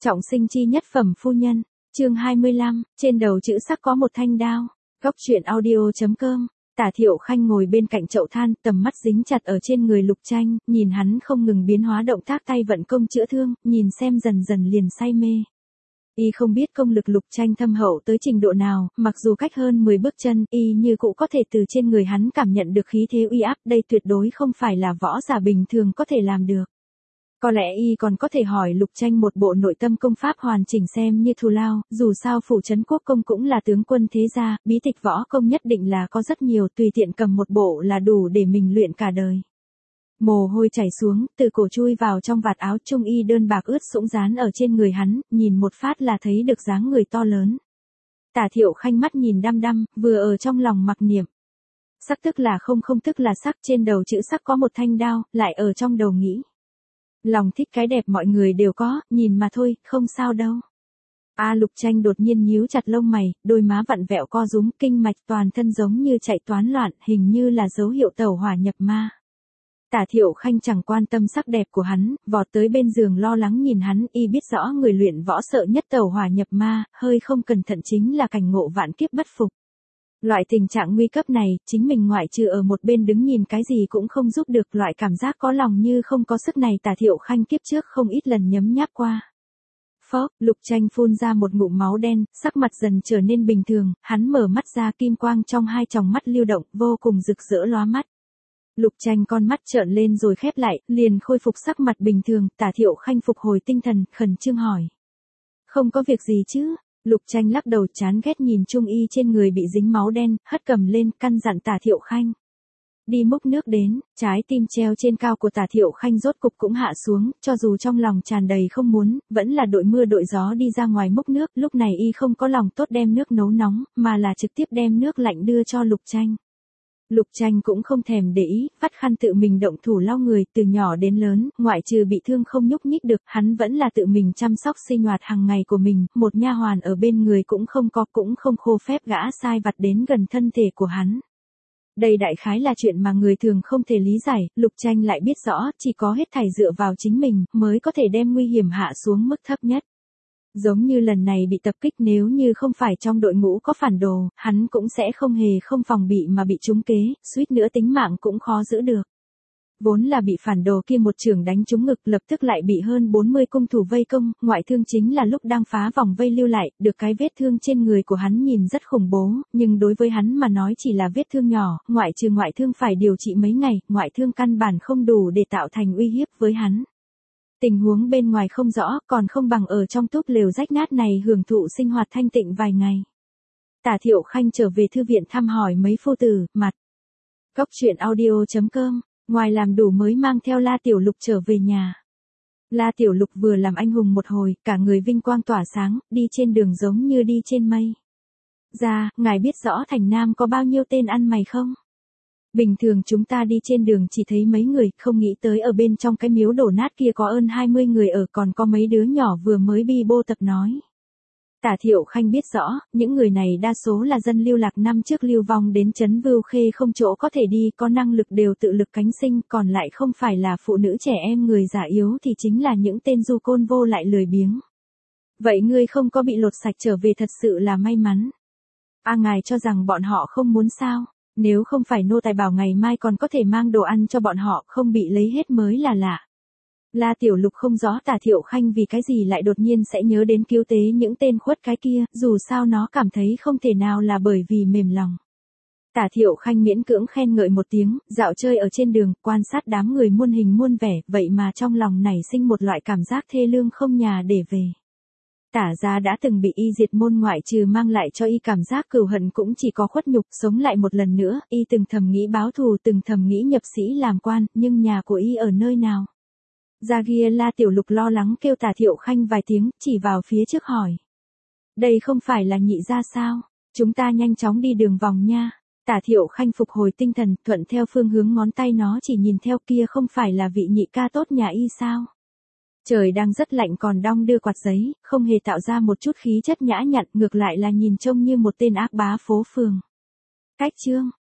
Trọng sinh chi nhất phẩm phu nhân, chương 25, trên đầu chữ sắc có một thanh đao. Góc truyện audio.com. Tả Thiệu Khanh ngồi bên cạnh chậu than, tầm mắt dính chặt ở trên người Lục Tranh, nhìn hắn không ngừng biến hóa động tác tay vận công chữa thương, nhìn xem dần dần liền say mê. Y không biết công lực Lục Tranh thâm hậu tới trình độ nào, mặc dù cách hơn 10 bước chân, y như cũ có thể từ trên người hắn cảm nhận được khí thế uy áp, đây tuyệt đối không phải là võ giả bình thường có thể làm được. Có lẽ y còn có thể hỏi Lục Tranh một bộ nội tâm công pháp hoàn chỉnh xem như thù lao, dù sao phủ trấn quốc công cũng là tướng quân thế gia, bí tịch võ công nhất định là có rất nhiều, tùy tiện cầm một bộ là đủ để mình luyện cả đời. Mồ hôi chảy xuống, từ cổ chui vào trong vạt áo trung y đơn bạc ướt sũng dán ở trên người hắn, nhìn một phát là thấy được dáng người to lớn. Tả Thiệu Khanh mắt nhìn đăm đăm, vừa ở trong lòng mặc niệm. Sắc tức là không, không tức là sắc, trên đầu chữ sắc có một thanh đao, lại ở trong đầu nghĩ. Lòng thích cái đẹp mọi người đều có, nhìn mà thôi, không sao đâu. Lục Tranh đột nhiên nhíu chặt lông mày, đôi má vặn vẹo co rúm, kinh mạch toàn thân giống như chạy toán loạn, hình như là dấu hiệu tẩu hỏa nhập ma. Tả Thiệu Khanh chẳng quan tâm sắc đẹp của hắn, vọt tới bên giường lo lắng nhìn hắn, y biết rõ người luyện võ sợ nhất tẩu hỏa nhập ma, hơi không cẩn thận chính là cảnh ngộ vạn kiếp bất phục. Loại tình trạng nguy cấp này, chính mình ngoại trừ ở một bên đứng nhìn cái gì cũng không giúp được, loại cảm giác có lòng như không có sức này Tả Thiệu Khanh kiếp trước không ít lần nhấm nháp qua. Phốc, Lục Tranh phun ra một ngụm máu đen, sắc mặt dần trở nên bình thường, hắn mở mắt ra, kim quang trong hai tròng mắt lưu động, vô cùng rực rỡ lóa mắt. Lục Tranh con mắt trợn lên rồi khép lại, liền khôi phục sắc mặt bình thường, Tả Thiệu Khanh phục hồi tinh thần, khẩn trương hỏi. Không có việc gì chứ? Lục Tranh lắc đầu chán ghét nhìn trung y trên người bị dính máu đen, hất cầm lên, căn dặn Tả Thiệu Khanh. Đi múc nước đến, trái tim treo trên cao của Tả Thiệu Khanh rốt cục cũng hạ xuống, cho dù trong lòng tràn đầy không muốn, vẫn là đội mưa đội gió đi ra ngoài múc nước, lúc này y không có lòng tốt đem nước nấu nóng, mà là trực tiếp đem nước lạnh đưa cho Lục Tranh. Lục Tranh cũng không thèm để ý, vắt khăn tự mình động thủ lau người, từ nhỏ đến lớn, ngoại trừ bị thương không nhúc nhích được, hắn vẫn là tự mình chăm sóc sinh hoạt hàng ngày của mình, một nha hoàn ở bên người cũng không có, cũng không khô phép gã sai vặt đến gần thân thể của hắn. Đây đại khái là chuyện mà người thường không thể lý giải, Lục Tranh lại biết rõ, chỉ có hết thảy dựa vào chính mình, mới có thể đem nguy hiểm hạ xuống mức thấp nhất. Giống như lần này bị tập kích, nếu như không phải trong đội ngũ có phản đồ, hắn cũng sẽ không hề không phòng bị mà bị trúng kế, suýt nữa tính mạng cũng khó giữ được. Vốn là bị phản đồ kia một chưởng đánh trúng ngực, lập tức lại bị hơn 40 cung thủ vây công, ngoại thương chính là lúc đang phá vòng vây lưu lại, được cái vết thương trên người của hắn nhìn rất khủng bố, nhưng đối với hắn mà nói chỉ là vết thương nhỏ, ngoại trừ ngoại thương phải điều trị mấy ngày, ngoại thương căn bản không đủ để tạo thành uy hiếp với hắn. Tình huống bên ngoài không rõ, còn không bằng ở trong túp lều rách nát này hưởng thụ sinh hoạt thanh tịnh vài ngày. Tả Thiệu Khanh trở về thư viện thăm hỏi mấy phu tử, mặt. Góc truyện audio.com, ngoài làm đủ mới mang theo La Tiểu Lục trở về nhà. La Tiểu Lục vừa làm anh hùng một hồi, cả người vinh quang tỏa sáng, đi trên đường giống như đi trên mây. Ngài biết rõ thành Nam có bao nhiêu tên ăn mày không? Bình thường chúng ta đi trên đường chỉ thấy mấy người, không nghĩ tới ở bên trong cái miếu đổ nát kia có hơn 20 người ở, còn có mấy đứa nhỏ vừa mới bi bô tập nói. Tả Thiệu Khanh biết rõ, những người này đa số là dân lưu lạc năm trước lưu vong đến trấn Vưu Khê không chỗ có thể đi, có năng lực đều tự lực cánh sinh, còn lại không phải là phụ nữ trẻ em người già yếu thì chính là những tên du côn vô lại lười biếng. Vậy ngươi không có bị lột sạch trở về thật sự là may mắn. Ngài cho rằng bọn họ không muốn sao? Nếu không phải nô tài bảo ngày mai còn có thể mang đồ ăn cho bọn họ, không bị lấy hết mới là lạ. La Tiểu Lục không rõ Tả Thiệu Khanh vì cái gì lại đột nhiên sẽ nhớ đến cứu tế những tên khuất cái kia, dù sao nó cảm thấy không thể nào là bởi vì mềm lòng. Tả Thiệu Khanh miễn cưỡng khen ngợi một tiếng, dạo chơi ở trên đường, quan sát đám người muôn hình muôn vẻ, vậy mà trong lòng nảy sinh một loại cảm giác thê lương không nhà để về. Tả gia đã từng bị y diệt môn, ngoại trừ mang lại cho y cảm giác cừu hận cũng chỉ có khuất nhục, sống lại một lần nữa, y từng thầm nghĩ báo thù, từng thầm nghĩ nhập sĩ làm quan, nhưng nhà của y ở nơi nào? Ra kia La Tiểu Lục lo lắng kêu Tả Thiệu Khanh vài tiếng, chỉ vào phía trước hỏi. Đây không phải là nhị gia sao? Chúng ta nhanh chóng đi đường vòng nha. Tả Thiệu Khanh phục hồi tinh thần, thuận theo phương hướng ngón tay nó chỉ nhìn theo, kia không phải là vị nhị ca tốt nhà y sao? Trời đang rất lạnh còn đong đưa quạt giấy, không hề tạo ra một chút khí chất nhã nhặn, ngược lại là nhìn trông như một tên ác bá phố phường. Cách chương,